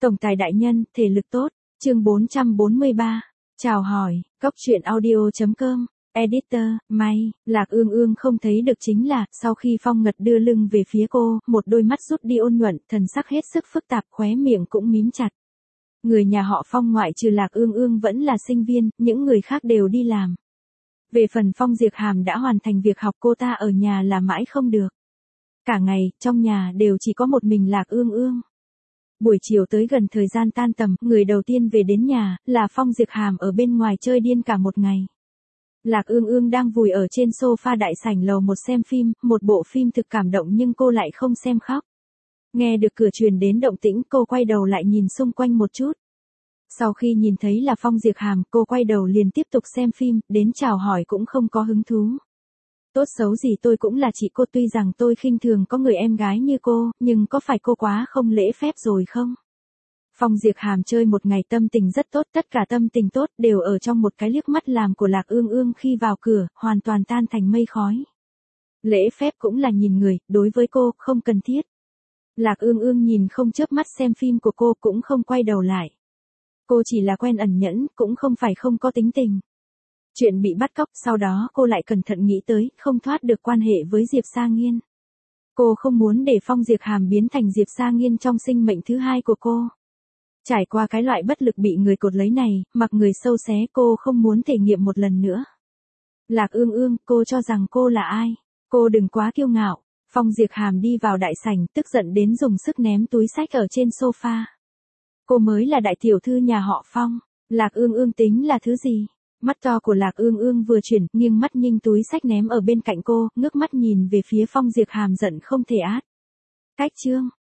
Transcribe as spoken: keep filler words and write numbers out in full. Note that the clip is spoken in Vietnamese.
Tổng tài đại nhân, thể lực tốt. Chương bốn trăm bốn mươi ba. Chào hỏi, Cốc truyện audio chấm com. Editor, may, Lạc Ương Ương không thấy được chính là, sau khi Phong Ngật đưa lưng về phía cô, một đôi mắt rút đi ôn nhuận, thần sắc hết sức phức tạp, khóe miệng cũng mím chặt. Người nhà họ Phong ngoại trừ Lạc Ương Ương vẫn là sinh viên, những người khác đều đi làm. Về phần Phong Diệp Hàm đã hoàn thành việc học, cô ta ở nhà là mãi không được. Cả ngày, trong nhà đều chỉ có một mình Lạc Ương Ương. Buổi chiều tới gần thời gian tan tầm, người đầu tiên về đến nhà, là Phong Diệp Hàm ở bên ngoài chơi điên cả một ngày. Lạc Ương Ương đang vùi ở trên sofa đại sảnh lầu một xem phim, một bộ phim thực cảm động nhưng cô lại không xem khóc. Nghe được cửa truyền đến động tĩnh, cô quay đầu lại nhìn xung quanh một chút. Sau khi nhìn thấy là Phong Diệp Hàm, cô quay đầu liền tiếp tục xem phim, đến chào hỏi cũng không có hứng thú. Tốt xấu gì tôi cũng là chị cô, tuy rằng tôi khinh thường có người em gái như cô, nhưng có phải cô quá không lễ phép rồi không? Phong Diệp Hàm chơi một ngày tâm tình rất tốt, tất cả tâm tình tốt đều ở trong một cái liếc mắt làm của Lạc Ương Ương khi vào cửa, hoàn toàn tan thành mây khói. Lễ phép cũng là nhìn người, đối với cô, không cần thiết. Lạc Ương Ương nhìn không chớp mắt xem phim của cô, cũng không quay đầu lại. Cô chỉ là quen ẩn nhẫn, cũng không phải không có tính tình. Chuyện bị bắt cóc, sau đó cô lại cẩn thận nghĩ tới, không thoát được quan hệ với Diệp Sa Nghiên. Cô không muốn để Phong Diệp Hàm biến thành Diệp Sa Nghiên trong sinh mệnh thứ hai của cô. Trải qua cái loại bất lực bị người cột lấy này, mặc người sâu xé, cô không muốn thể nghiệm một lần nữa. Lạc Ương Ương, cô cho rằng cô là ai? Cô đừng quá kiêu ngạo. Phong Diệp Hàm đi vào đại sảnh, tức giận đến dùng sức ném túi xách ở trên sofa. Cô mới là đại tiểu thư nhà họ Phong. Lạc Ương Ương tính là thứ gì? Mắt to của Lạc Ương Ương vừa chuyển, nghiêng mắt nhìn túi xách ném ở bên cạnh cô, ngước mắt nhìn về phía Phong Diệp Hàm giận không thể át. Cách chương,